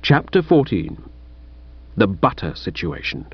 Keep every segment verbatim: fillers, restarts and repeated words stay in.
Chapter fourteen. The Butter Situation.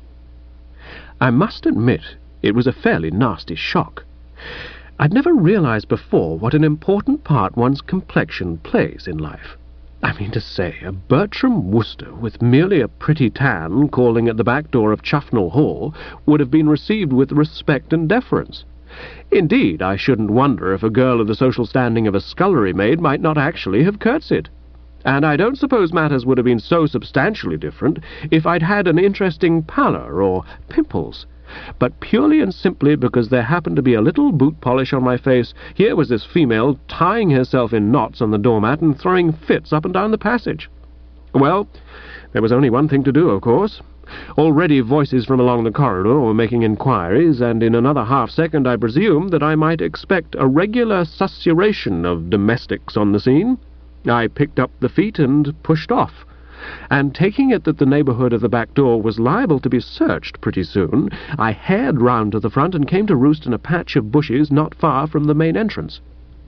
I must admit it was a fairly nasty shock. I'd never realized before what an important part one's complexion plays in life. I mean to say, a Bertram Wooster with merely a pretty tan calling at the back door of Chuffnell Hall would have been received with respect and deference. Indeed, I shouldn't wonder if a girl of the social standing of a scullery maid might not actually have curtsied. And I don't suppose matters would have been so substantially different if I'd had an interesting pallor or pimples. But purely and simply because there happened to be a little boot polish on my face, here was this female tying herself in knots on the doormat and throwing fits up and down the passage. Well, there was only one thing to do, of course. Already voices from along the corridor were making inquiries, and in another half-second I presumed that I might expect a regular susurration of domestics on the scene. I picked up the feet and pushed off, and taking it that the neighbourhood of the back door was liable to be searched pretty soon, I hared round to the front and came to roost in a patch of bushes not far from the main entrance.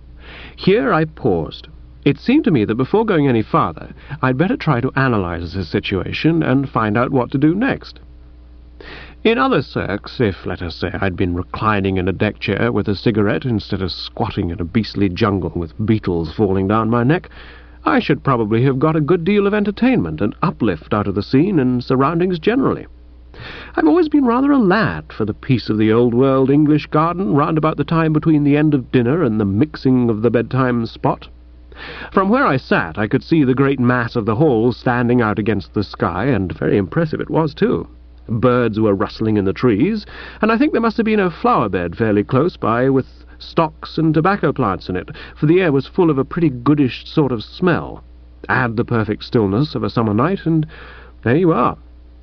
Here I paused. It seemed to me that before going any farther, I'd better try to analyse the situation and find out what to do next. In other circs, if, let us say, I'd been reclining in a deck chair with a cigarette instead of squatting in a beastly jungle with beetles falling down my neck, I should probably have got a good deal of entertainment and uplift out of the scene and surroundings generally. I've always been rather a lad for the peace of the old-world English garden round about the time between the end of dinner and the mixing of the bedtime spot. From where I sat I could see the great mass of the hall standing out against the sky, and very impressive it was, too. Birds were rustling in the trees, and I think there must have been a flower bed fairly close by with stocks and tobacco plants in it, for the air was full of a pretty goodish sort of smell. Add the perfect stillness of a summer night, and there you are.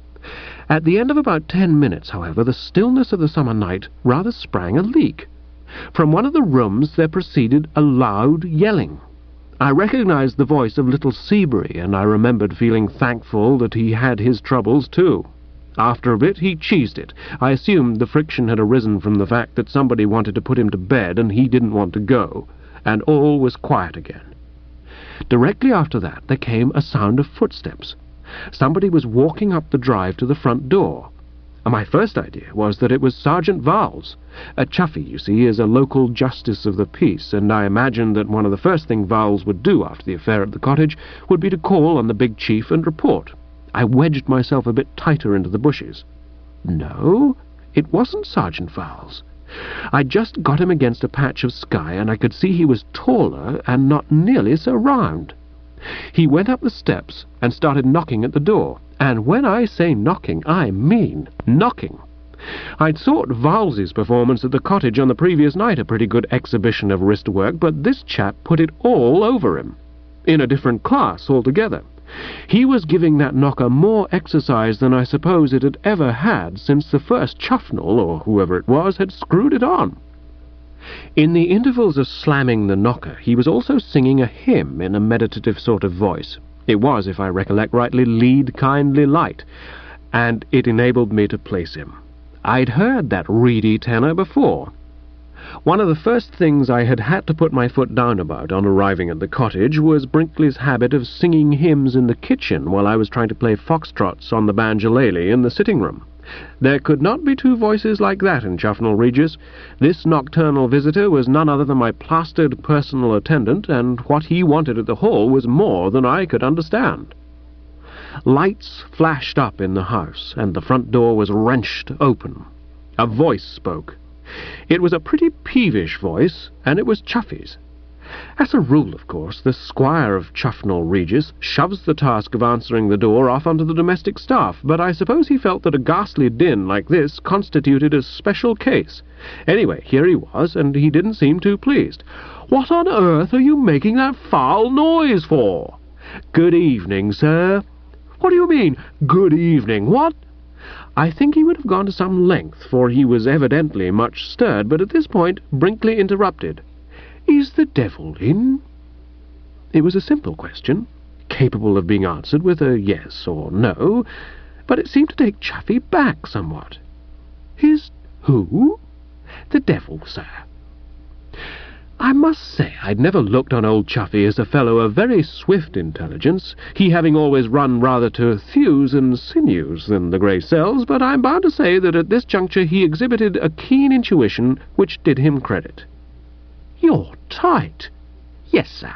At the end of about ten minutes, however, the stillness of the summer night rather sprang a leak. From one of the rooms there proceeded a loud yelling. I recognized the voice of little Seabury, and I remembered feeling thankful that he had his troubles too. After a bit he cheesed it. I assumed the friction had arisen from the fact that somebody wanted to put him to bed and he didn't want to go, and all was quiet again. Directly after that there came a sound of footsteps. Somebody was walking up the drive to the front door. My first idea was that it was Sergeant Vowles. A Chuffy, you see, is a local justice of the peace, and I imagined that one of the first things Vowles would do after the affair at the cottage would be to call on the big chief and report. I wedged myself a bit tighter into the bushes. No, it wasn't Sergeant Vowles. I'd just got him against a patch of sky, and I could see he was taller and not nearly so round. He went up the steps and started knocking at the door, and when I say knocking, I mean knocking. I'd thought Vowles's performance at the cottage on the previous night a pretty good exhibition of wrist work, but this chap put it all over him, in a different class altogether. He was giving that knocker more exercise than I suppose it had ever had since the first Chuffnell, or whoever it was, had screwed it on. In the intervals of slamming the knocker, he was also singing a hymn in a meditative sort of voice. It was, if I recollect rightly, Lead Kindly Light, and it enabled me to place him. I'd heard that reedy tenor before. One of the first things I had had to put my foot down about on arriving at the cottage was Brinkley's habit of singing hymns in the kitchen while I was trying to play foxtrots on the banjolele in the sitting-room. There could not be two voices like that in Chuffnell Regis. This nocturnal visitor was none other than my plastered personal attendant, and what he wanted at the hall was more than I could understand. Lights flashed up in the house, and the front door was wrenched open. A voice spoke. It was a pretty peevish voice, and it was Chuffy's. As a rule, of course, the squire of Chuffnell Regis shoves the task of answering the door off onto the domestic staff, but I suppose he felt that a ghastly din like this constituted a special case. Anyway, here he was, and he didn't seem too pleased. "What on earth are you making that foul noise for?" "Good evening, sir." "What do you mean, good evening? What?" I think he would have gone to some length, for he was evidently much stirred, but at this point Brinkley interrupted. "Is the devil in?" It was a simple question, capable of being answered with a yes or no, but it seemed to take Chuffy back somewhat. "Is who?" "The devil, sir." I must say I'd never looked on old Chuffy as a fellow of very swift intelligence, he having always run rather to thews and sinews than the grey cells, but I'm bound to say that at this juncture he exhibited a keen intuition which did him credit. "You're tight." "Yes, sir."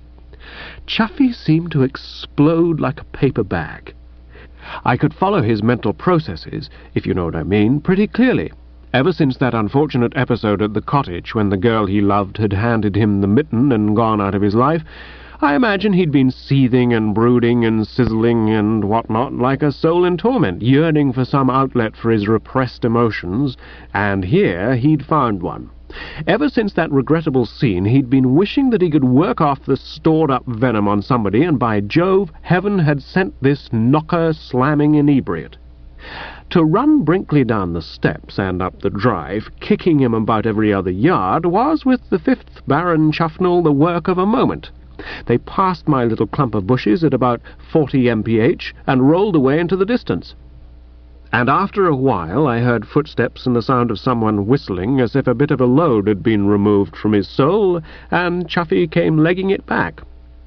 Chuffy seemed to explode like a paper bag. I could follow his mental processes, if you know what I mean, pretty clearly. Ever since that unfortunate episode at the cottage when the girl he loved had handed him the mitten and gone out of his life, I imagine he'd been seething and brooding and sizzling and what-not like a soul in torment, yearning for some outlet for his repressed emotions, and here he'd found one. Ever since that regrettable scene, he'd been wishing that he could work off the stored-up venom on somebody, and by Jove, heaven had sent this knocker-slamming inebriate. To run Brinkley down the steps and up the drive, kicking him about every other yard, was, with the fifth Baron Chuffnell, the work of a moment. They passed my little clump of bushes at about forty M P H and rolled away into the distance. And after a while I heard footsteps and the sound of someone whistling as if a bit of a load had been removed from his soul, and Chuffy came legging it back.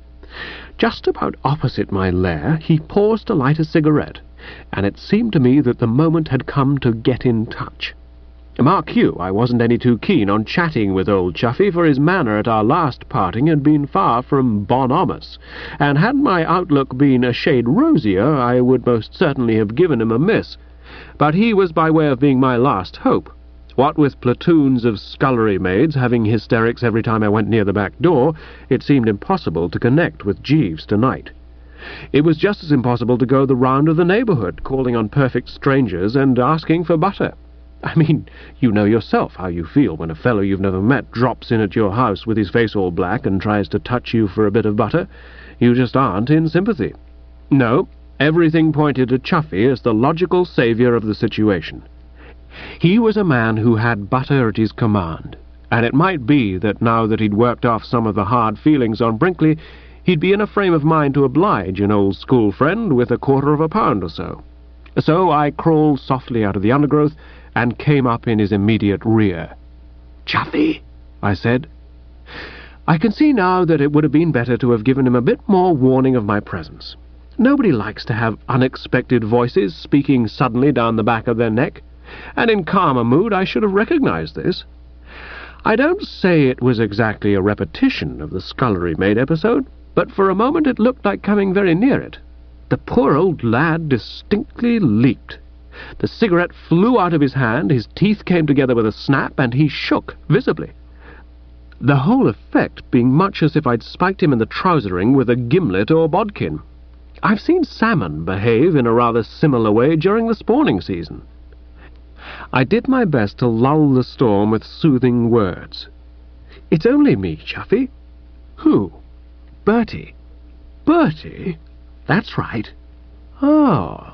Just about opposite my lair he paused to light a cigarette, and it seemed to me that the moment had come to get in touch. Mark you, I wasn't any too keen on chatting with old Chuffy, for his manner at our last parting had been far from bonhomous, and had my outlook been a shade rosier, I would most certainly have given him a miss. But he was by way of being my last hope. What with platoons of scullery maids having hysterics every time I went near the back door, it seemed impossible to connect with Jeeves tonight. It was just as impossible to go the round of the neighbourhood, calling on perfect strangers and asking for butter. I mean, you know yourself how you feel when a fellow you've never met drops in at your house with his face all black and tries to touch you for a bit of butter. You just aren't in sympathy. No, everything pointed to Chuffy as the logical saviour of the situation. He was a man who had butter at his command, and it might be that now that he'd worked off some of the hard feelings on Brinkley, he'd be in a frame of mind to oblige an old school friend with a quarter of a pound or so. So I crawled softly out of the undergrowth and came up in his immediate rear. "Chuffy," I said. I can see now that it would have been better to have given him a bit more warning of my presence. Nobody likes to have unexpected voices speaking suddenly down the back of their neck, and in calmer mood I should have recognized this. I don't say it was exactly a repetition of the scullery maid episode, but for a moment it looked like coming very near it. The poor old lad distinctly leaped. The cigarette flew out of his hand, his teeth came together with a snap, and he shook visibly. The whole effect being much as if I'd spiked him in the trousering with a gimlet or bodkin. I've seen salmon behave in a rather similar way during the spawning season. I did my best to lull the storm with soothing words. "It's only me, Chuffy." "Who?" "Bertie." "Bertie?" "That's right." "Oh."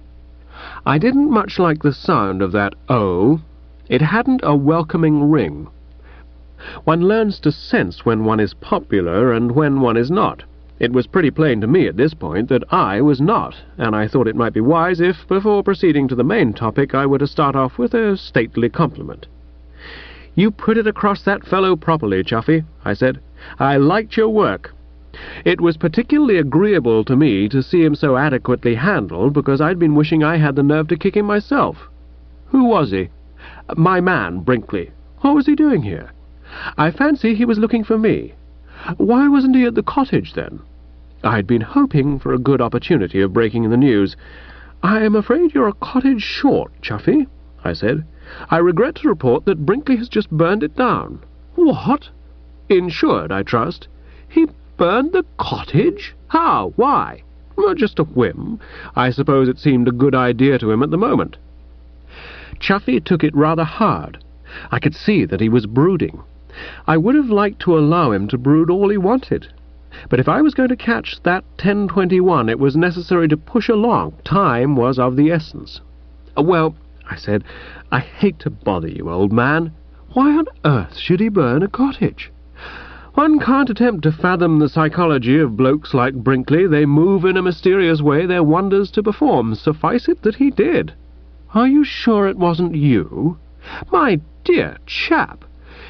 I didn't much like the sound of that "oh." It hadn't a welcoming ring. One learns to sense when one is popular and when one is not. It was pretty plain to me at this point that I was not, and I thought it might be wise if, before proceeding to the main topic, I were to start off with a stately compliment. "You put it across that fellow properly, Chuffy," I said. "I liked your work. It was particularly agreeable to me to see him so adequately handled, because I'd been wishing I had the nerve to kick him myself." "Who was he?" "My man, Brinkley." "What was he doing here?" "I fancy he was looking for me." "Why wasn't he at the cottage, then?" I'd been hoping for a good opportunity of breaking the news. "I am afraid you're a cottage short, Chuffy," I said. "I regret to report that Brinkley has just burned it down." "What?" "Insured, I trust." "He burned the cottage? How? Why?" "Well, just a whim. I suppose it seemed a good idea to him at the moment." Chuffy took it rather hard. I could see that he was brooding. I would have liked to allow him to brood all he wanted. But if I was going to catch that ten twenty-one, it was necessary to push along. Time was of the essence. "Well," I said, "I hate to bother you, old man. Why on earth should he burn a cottage? One can't attempt to fathom the psychology of blokes like Brinkley. They move in a mysterious way their wonders to perform. Suffice it that he did." "Are you sure it wasn't you?" "My dear chap,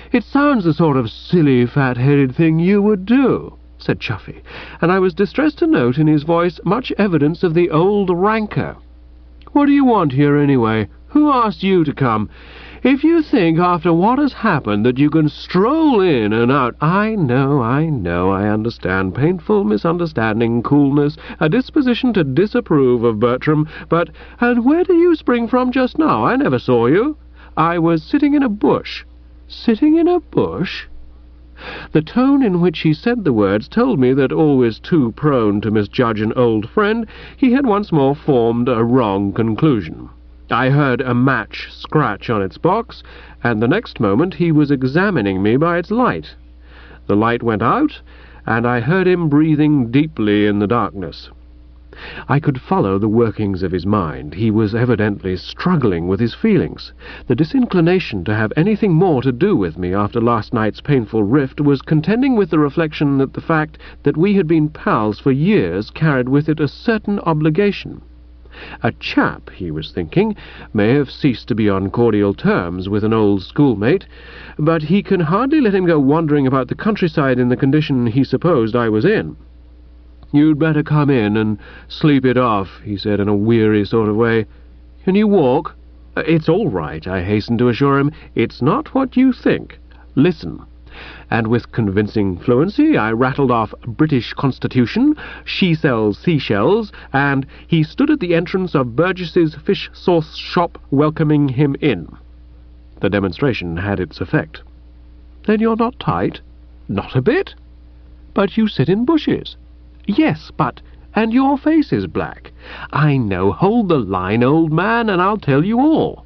"It sounds the sort of silly, fat-headed thing you would do," said Chuffy, and I was distressed to note in his voice much evidence of the old rancour. "What do you want here, anyway? Who asked you to come? If you think, after what has happened, that you can stroll in and out—" "I know, I know, I understand. Painful misunderstanding, coolness, a disposition to disapprove of Bertram, but— And where do you spring from just now? I never saw you." "I was sitting in a bush." "Sitting in a bush?" The tone in which he said the words told me that, always too prone to misjudge an old friend, he had once more formed a wrong conclusion. I heard a match scratch on its box, and the next moment he was examining me by its light. The light went out, and I heard him breathing deeply in the darkness. I could follow the workings of his mind. He was evidently struggling with his feelings. The disinclination to have anything more to do with me after last night's painful rift was contending with the reflection that the fact that we had been pals for years carried with it a certain obligation. A chap, he was thinking, may have ceased to be on cordial terms with an old schoolmate, but he can hardly let him go wandering about the countryside in the condition he supposed I was in. "You'd better come in and sleep it off," he said in a weary sort of way. "Can you walk?" "It's all right," I hastened to assure him. "It's not what you think. Listen." And with convincing fluency I rattled off British Constitution, she sells seashells, and he stood at the entrance of Burgess's fish sauce shop welcoming him in. The demonstration had its effect. "Then you're not tight?" "Not a bit." "But you sit in bushes." "Yes, but— and your face is black." "I know. Hold the line, old man, and I'll tell you all."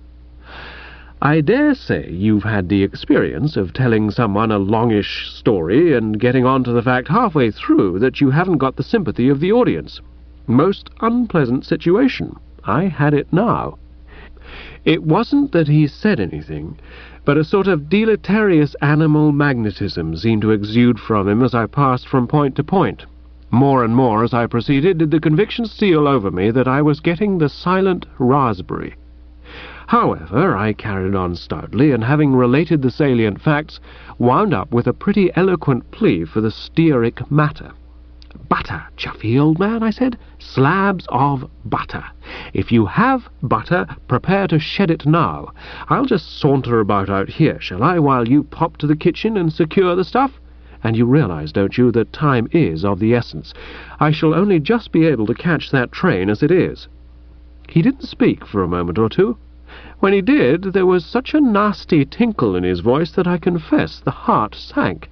I dare say you've had the experience of telling someone a longish story and getting on to the fact halfway through that you haven't got the sympathy of the audience. Most unpleasant situation. I had it now. It wasn't that he said anything, but a sort of deleterious animal magnetism seemed to exude from him as I passed from point to point. More and more as I proceeded did the conviction steal over me that I was getting the silent raspberry. However, I carried on stoutly, and having related the salient facts, wound up with a pretty eloquent plea for the stearic matter. "Butter, Chuffy, old man," I said. "Slabs of butter. If you have butter, prepare to shed it now. I'll just saunter about out here, shall I, while you pop to the kitchen and secure the stuff? And you realize, don't you, that time is of the essence. I shall only just be able to catch that train as it is." He didn't speak for a moment or two. When he did, there was such a nasty tinkle in his voice that I confess the heart sank.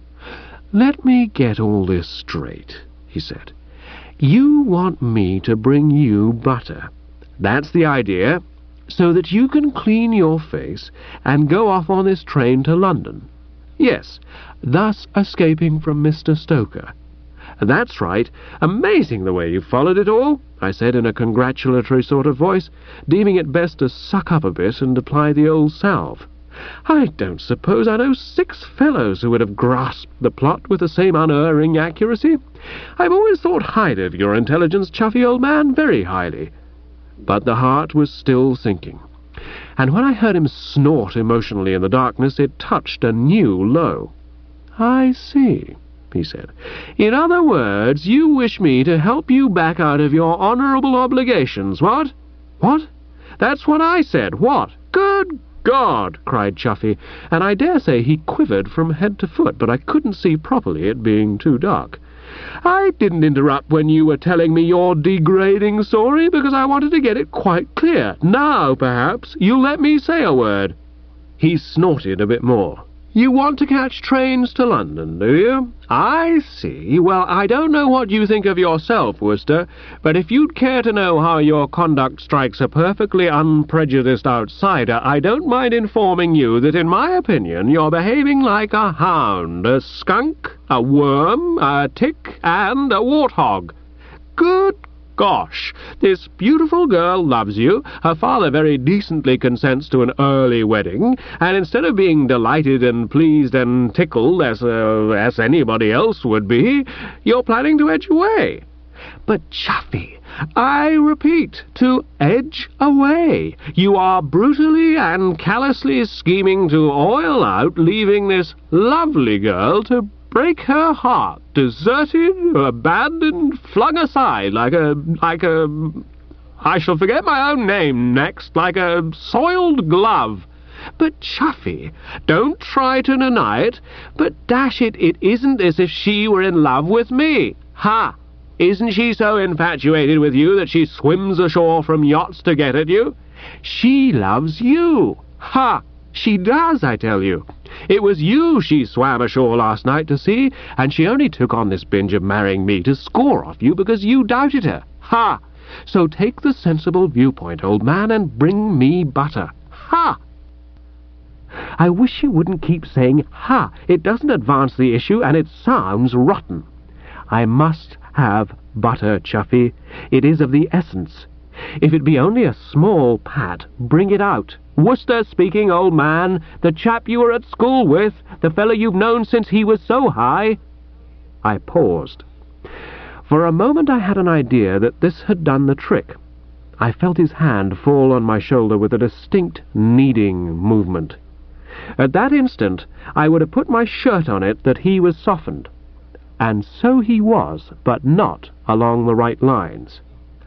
"Let me get all this straight," he said. "You want me to bring you butter. That's the idea, so that you can clean your face and go off on this train to London. Yes, thus escaping from Mister Stoker." "That's right. Amazing the way you've followed it all," I said in a congratulatory sort of voice, deeming it best to suck up a bit and apply the old salve. "I don't suppose I know six fellows who would have grasped the plot with the same unerring accuracy. I've always thought highly of your intelligence, Chuffy, old man, very highly." But the heart was still sinking, and when I heard him snort emotionally in the darkness, it touched a new low. "I see," he said. "In other words, you wish me to help you back out of your honourable obligations, what?" "What?" "That's what I said, what?" "Good God!" cried Chuffy, and I dare say he quivered from head to foot, but I couldn't see properly, it being too dark. "I didn't interrupt when you were telling me your degrading story, because I wanted to get it quite clear. Now, perhaps, you'll let me say a word." He snorted a bit more. "You want to catch trains to London, do you? I see. Well, I don't know what you think of yourself, Wooster, but if you'd care to know how your conduct strikes a perfectly unprejudiced outsider, I don't mind informing you that, in my opinion, you're behaving like a hound, a skunk, a worm, a tick, and a warthog. Good gosh, this beautiful girl loves you, her father very decently consents to an early wedding, and instead of being delighted and pleased and tickled as, uh, as anybody else would be, you're planning to edge away. But, Chuffy, I repeat, to edge away. You are brutally and callously scheming to oil out, leaving this lovely girl to break her heart, deserted, abandoned, flung aside like a... like a... I shall forget my own name next, like a soiled glove. But, Chuffy, don't try to deny it, but dash it, it isn't as if she were in love with me. Ha! Isn't she so infatuated with you that she swims ashore from yachts to get at you? She loves you. Ha! She does, I tell you. It was you she swam ashore last night to see, and she only took on this binge of marrying me to score off you because you doubted her. Ha! So take the sensible viewpoint, old man, and bring me butter. Ha! I wish you wouldn't keep saying ha. It doesn't advance the issue, and it sounds rotten. I must have butter, Chuffy. It is of the essence. If it be only a small pat, bring it out. Worcester speaking, old man. The chap you were at school with. The fellow you've known since he was so high. I paused. For a moment I had an idea that this had done the trick. I felt his hand fall on my shoulder with a distinct kneading movement. At that instant I would have put my shirt on it that he was softened. And so he was, but not along the right lines.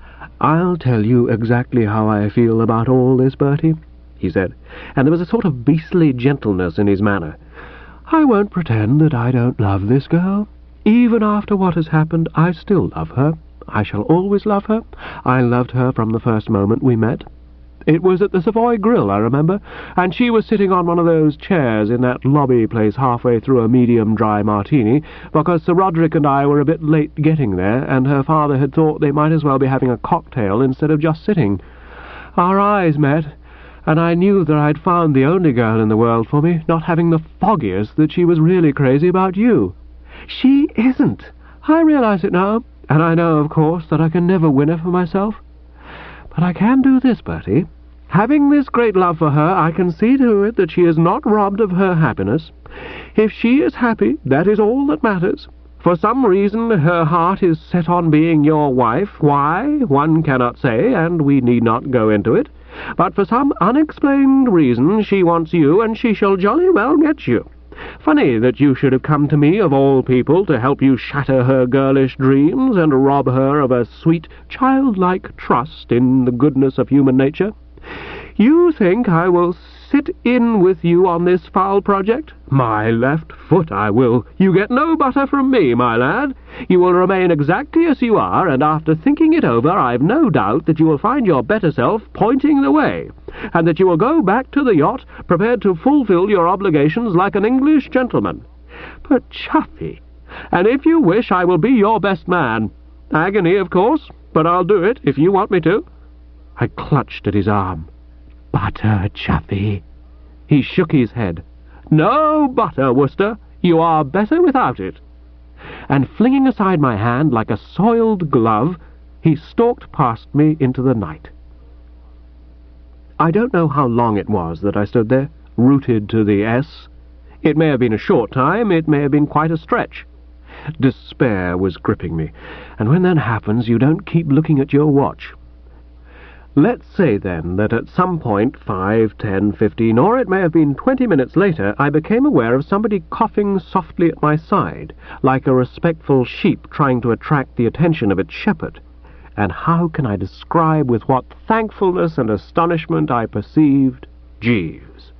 "I'll tell you exactly how I feel about all this, Bertie," he said, and there was a sort of beastly gentleness in his manner. "I won't pretend that I don't love this girl. Even after what has happened, I still love her. I shall always love her. I loved her from the first moment we met. It was at the Savoy Grill, I remember, and she was sitting on one of those chairs in that lobby place halfway through a medium-dry martini, because Sir Roderick and I were a bit late getting there, and her father had thought they might as well be having a cocktail instead of just sitting. Our eyes met, and I knew that I'd found the only girl in the world for me, not having the foggiest that she was really crazy about you. She isn't. I realize it now, and I know, of course, that I can never win her for myself. But I can do this, Bertie. Having this great love for her, I can see to it that she is not robbed of her happiness. If she is happy, that is all that matters. For some reason her heart is set on being your wife. Why, one cannot say, and we need not go into it. But for some unexplained reason she wants you, and she shall jolly well get you. Funny that you should have come to me, of all people, to help you shatter her girlish dreams and rob her of a sweet, childlike trust in the goodness of human nature. You think I will sit in with you on this foul project? My left foot I will. You get no butter from me, my lad. You will remain exactly as you are, and after thinking it over, I've no doubt that you will find your better self pointing the way, and that you will go back to the yacht, prepared to fulfill your obligations like an English gentleman. But, Chuffy, and if you wish, I will be your best man. Agony, of course, but I'll do it if you want me to." I clutched at his arm. "Butter, Chuffy." He shook his head. "No butter, Worcester. You are better without it." And flinging aside my hand like a soiled glove, he stalked past me into the night. I don't know how long it was that I stood there, rooted to the S. It may have been a short time, it may have been quite a stretch. Despair was gripping me, and when that happens you don't keep looking at your watch. Let's say, then, that at some point, five, ten, fifteen, or it may have been twenty minutes later, I became aware of somebody coughing softly at my side, like a respectful sheep trying to attract the attention of its shepherd. And how can I describe with what thankfulness and astonishment I perceived Jeeves?